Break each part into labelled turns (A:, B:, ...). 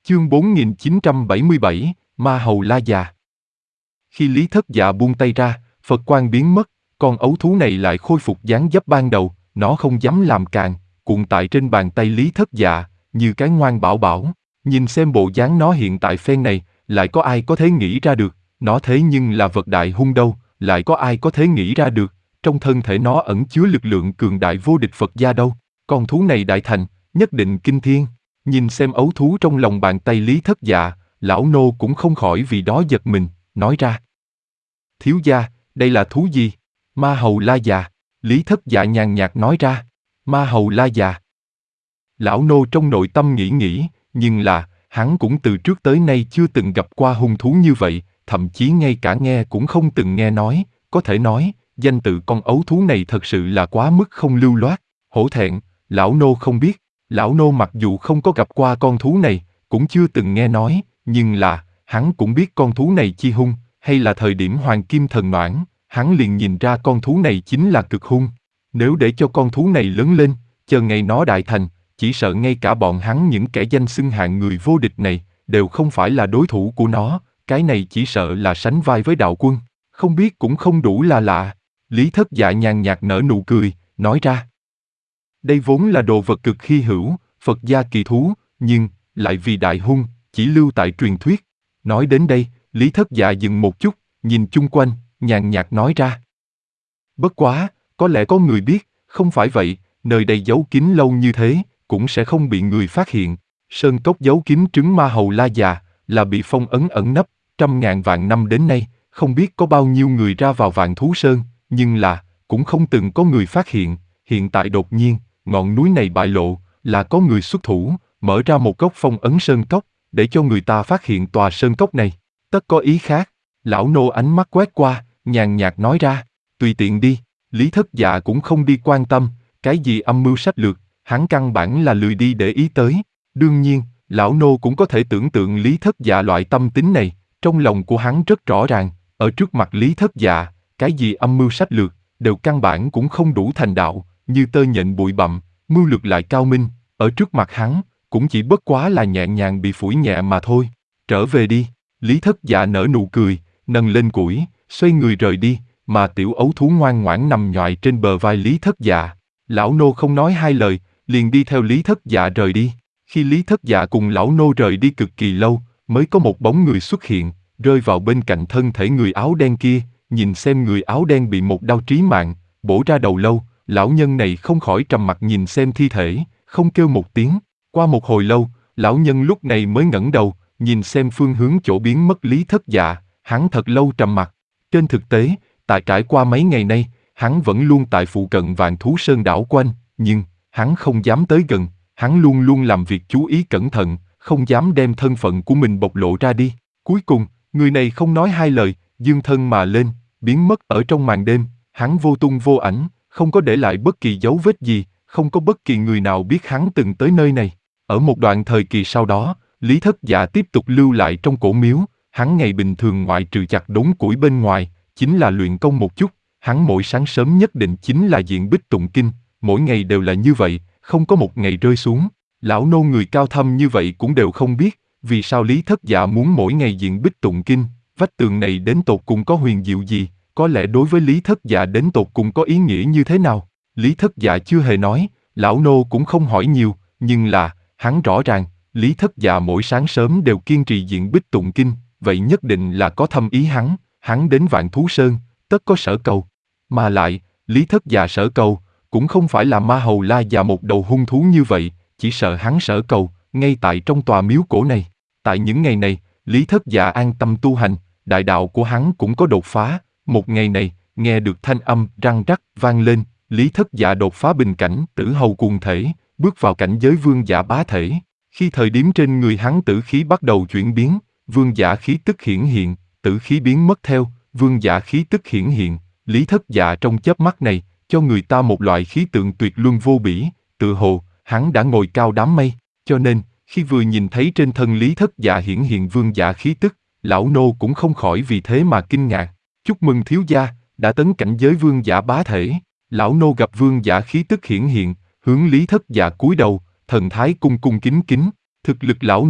A: Chương 4977, Ma Hầu La Già. Khi Lý Thất Dạ buông tay ra, Phật quang biến mất, con ấu thú này lại khôi phục dáng dấp ban đầu, nó không dám làm càn, cuộn tại trên bàn tay Lý Thất Dạ, như cái ngoan bảo bảo. Nhìn xem bộ dáng nó hiện tại phen này, lại có ai có thể nghĩ ra được, nó thế nhưng là vật đại hung đâu, lại có ai có thể nghĩ ra được, trong thân thể nó ẩn chứa lực lượng cường đại vô địch Phật gia đâu, con thú này đại thành, nhất định kinh thiên. Nhìn xem ấu thú trong lòng bàn tay Lý Thất Dạ, lão nô cũng không khỏi vì đó giật mình, nói ra. Thiếu gia, đây là thú gì? Ma Hầu La Già. Lý Thất Dạ nhàn nhạt nói ra. Ma Hầu La Già. Lão nô trong nội tâm nghĩ, nhưng là, hắn cũng từ trước tới nay chưa từng gặp qua hung thú như vậy, thậm chí ngay cả nghe cũng không từng nghe nói, có thể nói, danh tự con ấu thú này thật sự là quá mức không lưu loát, hổ thẹn, lão nô không biết. Lão nô mặc dù không có gặp qua con thú này, cũng chưa từng nghe nói, nhưng là, hắn cũng biết con thú này chi hung, hay là thời điểm hoàng kim thần noãn, hắn liền nhìn ra con thú này chính là cực hung. Nếu để cho con thú này lớn lên, chờ ngày nó đại thành, chỉ sợ ngay cả bọn hắn những kẻ danh xưng hạng người vô địch này, đều không phải là đối thủ của nó, cái này chỉ sợ là sánh vai với đạo quân, không biết cũng không đủ là lạ. Lý Thất Dạ nhàn nhạt nở nụ cười, nói ra. Đây vốn là đồ vật cực hy hữu, Phật gia kỳ thú, nhưng, lại vì đại hung, chỉ lưu tại truyền thuyết. Nói đến đây, Lý Thất Dạ dừng một chút, nhìn chung quanh, nhàn nhạt nói ra. Bất quá, có lẽ có người biết, không phải vậy, nơi đây giấu kín lâu như thế, cũng sẽ không bị người phát hiện. Sơn cốc giấu kín trứng Ma Hầu La Già, là bị phong ấn ẩn nấp, trăm ngàn vạn năm đến nay, không biết có bao nhiêu người ra vào Vạn Thú Sơn, nhưng là, cũng không từng có người phát hiện, hiện tại đột nhiên, ngọn núi này bại lộ, là có người xuất thủ, mở ra một góc phong ấn sơn cốc, để cho người ta phát hiện tòa sơn cốc này. Tất có ý khác. Lão nô ánh mắt quét qua, nhàn nhạt nói ra, tùy tiện đi. Lý Thất Dạ cũng không đi quan tâm, cái gì âm mưu sách lược, hắn căn bản là lười đi để ý tới. Đương nhiên, lão nô cũng có thể tưởng tượng Lý Thất Dạ loại tâm tính này, trong lòng của hắn rất rõ ràng, ở trước mặt Lý Thất Dạ, cái gì âm mưu sách lược, đều căn bản cũng không đủ thành đạo, như tơ nhện bụi bặm, mưu lược lại cao minh, ở trước mặt hắn, cũng chỉ bất quá là nhẹ nhàng bị phủi nhẹ mà thôi. Trở về đi. Lý Thất Dạ nở nụ cười, nâng lên củi, xoay người rời đi, mà tiểu ấu thú ngoan ngoãn nằm nhoài trên bờ vai Lý Thất Dạ. Lão nô không nói hai lời, liền đi theo Lý Thất Dạ rời đi. Khi Lý Thất Dạ cùng lão nô rời đi cực kỳ lâu, mới có một bóng người xuất hiện, rơi vào bên cạnh thân thể người áo đen kia, nhìn xem người áo đen bị một đao trí mạng, bổ ra đầu lâu, lão nhân này không khỏi trầm mặc nhìn xem thi thể, không kêu một tiếng. Qua một hồi lâu, lão nhân lúc này mới ngẩng đầu, nhìn xem phương hướng chỗ biến mất Lý Thất Dạ, hắn thật lâu trầm mặc. Trên thực tế, tại trải qua mấy ngày nay, hắn vẫn luôn tại phụ cận Vạn Thú Sơn đảo quanh, nhưng, hắn không dám tới gần, hắn luôn luôn làm việc chú ý cẩn thận, không dám đem thân phận của mình bộc lộ ra đi. Cuối cùng, người này không nói hai lời, dương thân mà lên, biến mất ở trong màn đêm, hắn vô tung vô ảnh, không có để lại bất kỳ dấu vết gì, không có bất kỳ người nào biết hắn từng tới nơi này. Ở một đoạn thời kỳ sau đó, Lý Thất Dạ tiếp tục lưu lại trong cổ miếu, hắn ngày bình thường ngoại trừ chặt đốn củi bên ngoài, chính là luyện công một chút, hắn mỗi sáng sớm nhất định chính là diện bích tụng kinh, mỗi ngày đều là như vậy, không có một ngày rơi xuống. Lão nô người cao thâm như vậy cũng đều không biết, vì sao Lý Thất Dạ muốn mỗi ngày diện bích tụng kinh, vách tường này đến tột cùng có huyền diệu gì, có lẽ đối với Lý Thất Dạ đến tột cùng có ý nghĩa như thế nào. Lý Thất Dạ chưa hề nói, lão nô cũng không hỏi nhiều, nhưng là, hắn rõ ràng, Lý Thất Dạ mỗi sáng sớm đều kiên trì diện bích tụng kinh, vậy nhất định là có thâm ý hắn đến Vạn Thú Sơn, tất có sở cầu. Mà lại, Lý Thất Dạ sở cầu, cũng không phải là Ma Hầu La Già một đầu hung thú như vậy, chỉ sợ hắn sở cầu, ngay tại trong tòa miếu cổ này. Tại những ngày này, Lý Thất Dạ an tâm tu hành, đại đạo của hắn cũng có đột phá. Một ngày này, nghe được thanh âm răng rắc vang lên, Lý Thất Dạ đột phá bình cảnh tử hầu cuồng thể, bước vào cảnh giới vương giả bá thể. Khi thời điểm trên người hắn tử khí bắt đầu chuyển biến, vương giả khí tức hiển hiện, tử khí biến mất theo, vương giả khí tức hiển hiện. Lý Thất Dạ trong chớp mắt này, cho người ta một loại khí tượng tuyệt luân vô bỉ, tự hồ, hắn đã ngồi cao đám mây, cho nên, khi vừa nhìn thấy trên thân Lý Thất Dạ hiển hiện vương giả khí tức, lão nô cũng không khỏi vì thế mà kinh ngạc. Chúc mừng thiếu gia, đã tấn cảnh giới vương giả bá thể. Lão nô gặp vương giả khí tức hiển hiện, hướng Lý Thất Dạ cúi đầu, thần thái cung cung kính kính. Thực lực lão nô,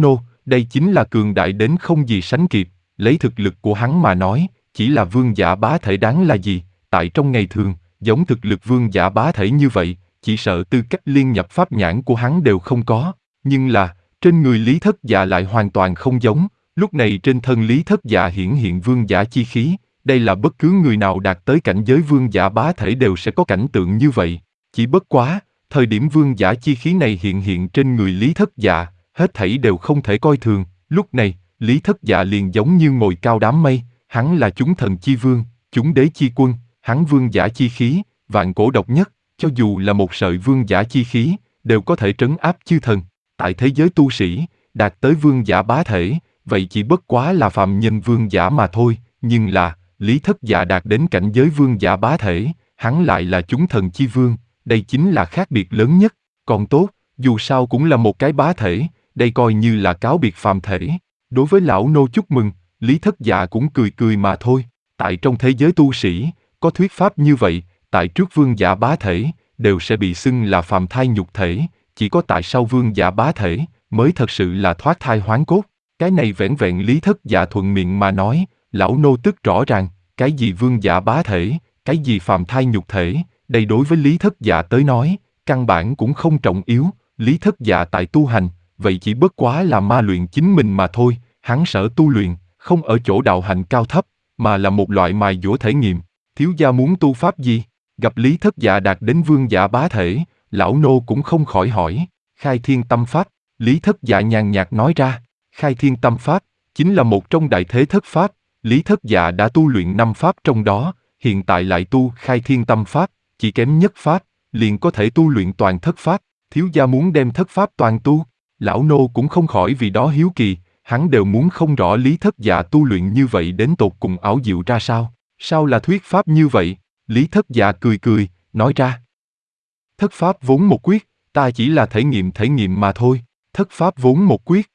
A: Đây chính là cường đại đến không gì sánh kịp, lấy thực lực của hắn mà nói, chỉ là vương giả bá thể đáng là gì, tại trong ngày thường, giống thực lực vương giả bá thể như vậy, chỉ sợ tư cách liên nhập pháp nhãn của hắn đều không có, nhưng là, trên người Lý Thất Dạ lại hoàn toàn không giống, lúc này trên thân Lý Thất Dạ hiển hiện vương giả chi khí, đây là bất cứ người nào đạt tới cảnh giới vương giả bá thể đều sẽ có cảnh tượng như vậy, chỉ bất quá, thời điểm vương giả chi khí này hiện hiện trên người Lý Thất Dạ, hết thảy đều không thể coi thường, lúc này, Lý Thất Dạ liền giống như ngồi cao đám mây, hắn là chúng thần chi vương, chúng đế chi quân, hắn vương giả chi khí, vạn cổ độc nhất, cho dù là một sợi vương giả chi khí, đều có thể trấn áp chư thần. Tại thế giới tu sĩ, đạt tới vương giả bá thể, vậy chỉ bất quá là phàm nhân vương giả mà thôi, nhưng là, Lý Thất Dạ đạt đến cảnh giới vương giả bá thể, hắn lại là chúng thần chi vương, đây chính là khác biệt lớn nhất, còn tốt, dù sao cũng là một cái bá thể, đây coi như là cáo biệt phàm thể. Đối với lão nô chúc mừng, Lý Thất Dạ cũng cười cười mà thôi, tại trong thế giới tu sĩ, có thuyết pháp như vậy, tại trước vương giả bá thể, đều sẽ bị xưng là phàm thai nhục thể, chỉ có tại sau vương giả bá thể, mới thật sự là thoát thai hoán cốt. Cái này vẻn vẹn Lý Thất Dạ thuận miệng mà nói, lão nô tức rõ ràng, cái gì vương giả bá thể, cái gì phàm thai nhục thể, đây đối với Lý Thất Dạ tới nói, căn bản cũng không trọng yếu, Lý Thất Dạ tại tu hành, vậy chỉ bất quá là ma luyện chính mình mà thôi, hắn sở tu luyện, không ở chỗ đạo hạnh cao thấp, mà là một loại mài dũa thể nghiệm. Thiếu gia muốn tu pháp gì? Gặp Lý Thất Dạ đạt đến vương giả bá thể, lão nô cũng không khỏi hỏi. Khai Thiên Tâm Pháp, Lý Thất Dạ nhàn nhạt nói ra. Khai Thiên Tâm Pháp chính là một trong đại thế thất pháp, Lý Thất Dạ đã tu luyện 5 pháp trong đó, hiện tại lại tu Khai Thiên Tâm Pháp, chỉ kém nhất pháp, liền có thể tu luyện toàn thất pháp. Thiếu gia muốn đem thất pháp toàn tu, lão nô cũng không khỏi vì đó hiếu kỳ, hắn đều muốn không rõ Lý Thất Dạ tu luyện như vậy đến tột cùng ảo diệu ra sao, sao là thuyết pháp như vậy? Lý Thất Dạ cười cười, nói ra. Thất pháp vốn một quyết, ta chỉ là thể nghiệm mà thôi, thất pháp vốn một quyết.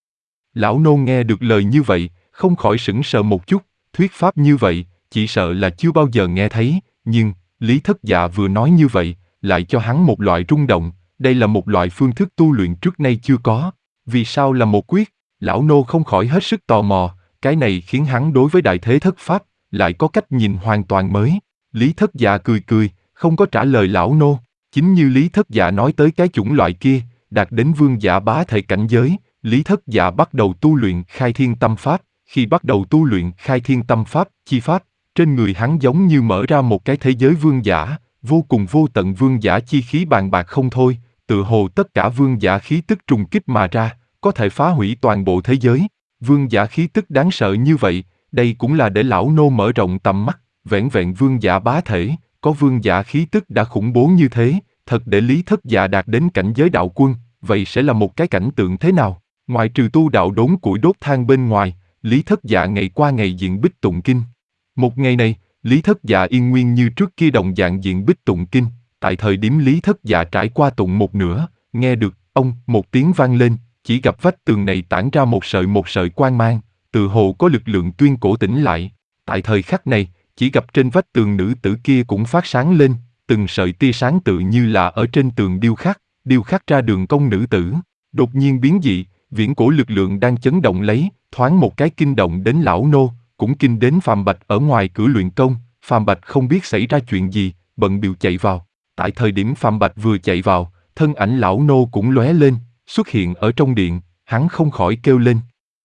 A: Lão nô nghe được lời như vậy, không khỏi sững sờ một chút, thuyết pháp như vậy, chỉ sợ là chưa bao giờ nghe thấy, nhưng, Lý Thất Dạ vừa nói như vậy, lại cho hắn một loại rung động, đây là một loại phương thức tu luyện trước nay chưa có. Vì sao là một quyết? Lão nô không khỏi hết sức tò mò, cái này khiến hắn đối với đại thế thất pháp, lại có cách nhìn hoàn toàn mới. Lý Thất Dạ cười cười, không có trả lời lão nô, chính như Lý Thất Dạ nói tới cái chủng loại kia, đạt đến vương giả bá thể cảnh giới, Lý Thất Dạ bắt đầu tu luyện Khai Thiên Tâm Pháp, khi bắt đầu tu luyện Khai Thiên Tâm Pháp, chi pháp, trên người hắn giống như mở ra một cái thế giới vương giả, vô cùng vô tận vương giả chi khí bàn bạc không thôi, tựa hồ tất cả vương giả khí tức trùng kích mà ra, có thể phá hủy toàn bộ thế giới. Vương giả khí tức đáng sợ như vậy, đây cũng là để lão nô mở rộng tầm mắt, vẻn vẹn vương giả bá thể, có vương giả khí tức đã khủng bố như thế, thật để Lý Thất Dạ đạt đến cảnh giới đạo quân, vậy sẽ là một cái cảnh tượng thế nào? Ngoại trừ tu đạo đốn củi đốt than bên ngoài, Lý Thất Dạ ngày qua ngày diện bích tụng kinh. Một ngày này, Lý Thất Dạ yên nguyên như trước kia đồng dạng diện bích tụng kinh, tại thời điểm Lý Thất Dạ trải qua tụng một nửa, nghe được ông một tiếng vang lên, chỉ gặp vách tường này tản ra một sợi quang mang, tự hồ có lực lượng tuyên cổ tỉnh lại. Tại thời khắc này, chỉ gặp trên vách tường nữ tử kia cũng phát sáng lên, từng sợi tia sáng tự như là ở trên tường điêu khắc ra đường cong nữ tử. Đột nhiên biến dị, viễn cổ lực lượng đang chấn động lấy, thoáng một cái kinh động đến lão nô, cũng kinh đến Phàm Bạch ở ngoài cửa luyện công. Phàm Bạch không biết xảy ra chuyện gì, bận bịu chạy vào. Tại thời điểm Phàm Bạch vừa chạy vào, thân ảnh lão nô cũng lóe lên, xuất hiện ở trong điện, hắn không khỏi kêu lên.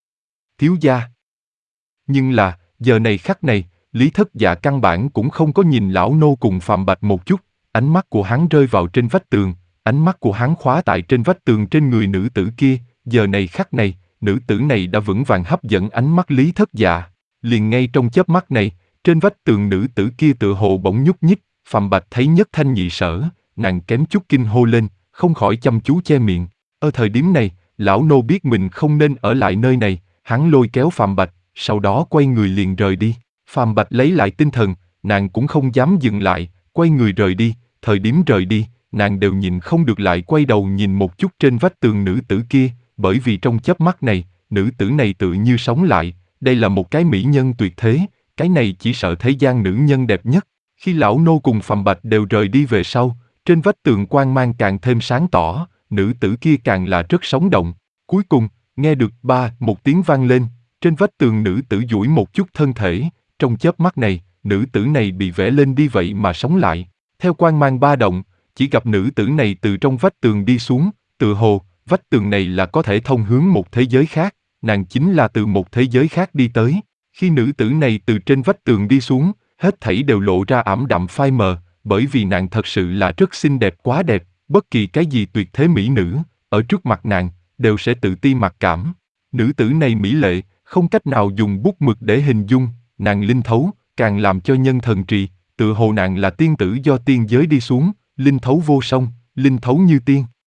A: Thiếu gia. Nhưng là, giờ này khắc này, Lý Thất Dạ căn bản cũng không có nhìn lão nô cùng Phàm Bạch một chút, ánh mắt của hắn rơi vào trên vách tường, ánh mắt của hắn khóa tại trên vách tường trên người nữ tử kia, giờ này khắc này, nữ tử này đã vững vàng hấp dẫn ánh mắt Lý Thất Dạ. Liền ngay trong chớp mắt này, trên vách tường nữ tử kia tựa hồ bỗng nhúc nhích, Phàm Bạch thấy nhất thanh nhị sở, nàng kém chút kinh hô lên, không khỏi chăm chú che miệng. Ở thời điểm này, lão nô biết mình không nên ở lại nơi này, hắn lôi kéo Phàm Bạch, sau đó quay người liền rời đi. Phàm Bạch lấy lại tinh thần, nàng cũng không dám dừng lại, quay người rời đi, thời điểm rời đi, nàng đều nhìn không được lại quay đầu nhìn một chút trên vách tường nữ tử kia, bởi vì trong chớp mắt này, nữ tử này tự như sống lại, đây là một cái mỹ nhân tuyệt thế, cái này chỉ sợ thế gian nữ nhân đẹp nhất. Khi lão nô cùng Phàm Bạch đều rời đi về sau, trên vách tường quang mang càng thêm sáng tỏ, nữ tử kia càng là rất sống động. Cuối cùng, Nghe được một tiếng vang lên, trên vách tường nữ tử duỗi một chút thân thể, trong chớp mắt này, nữ tử này bị vẽ lên đi vậy mà sống lại. Theo quang mang ba động, chỉ gặp nữ tử này từ trong vách tường đi xuống, tựa hồ, vách tường này là có thể thông hướng một thế giới khác, nàng chính là từ một thế giới khác đi tới. Khi nữ tử này từ trên vách tường đi xuống, hết thảy đều lộ ra ảm đạm phai mờ, bởi vì nàng thật sự là rất xinh đẹp, quá đẹp, bất kỳ cái gì tuyệt thế mỹ nữ, ở trước mặt nàng, đều sẽ tự ti mặc cảm. Nữ tử này mỹ lệ, không cách nào dùng bút mực để hình dung, nàng linh thấu, càng làm cho nhân thần trì, tựa hồ nàng là tiên tử do tiên giới đi xuống, linh thấu vô song, linh thấu như tiên.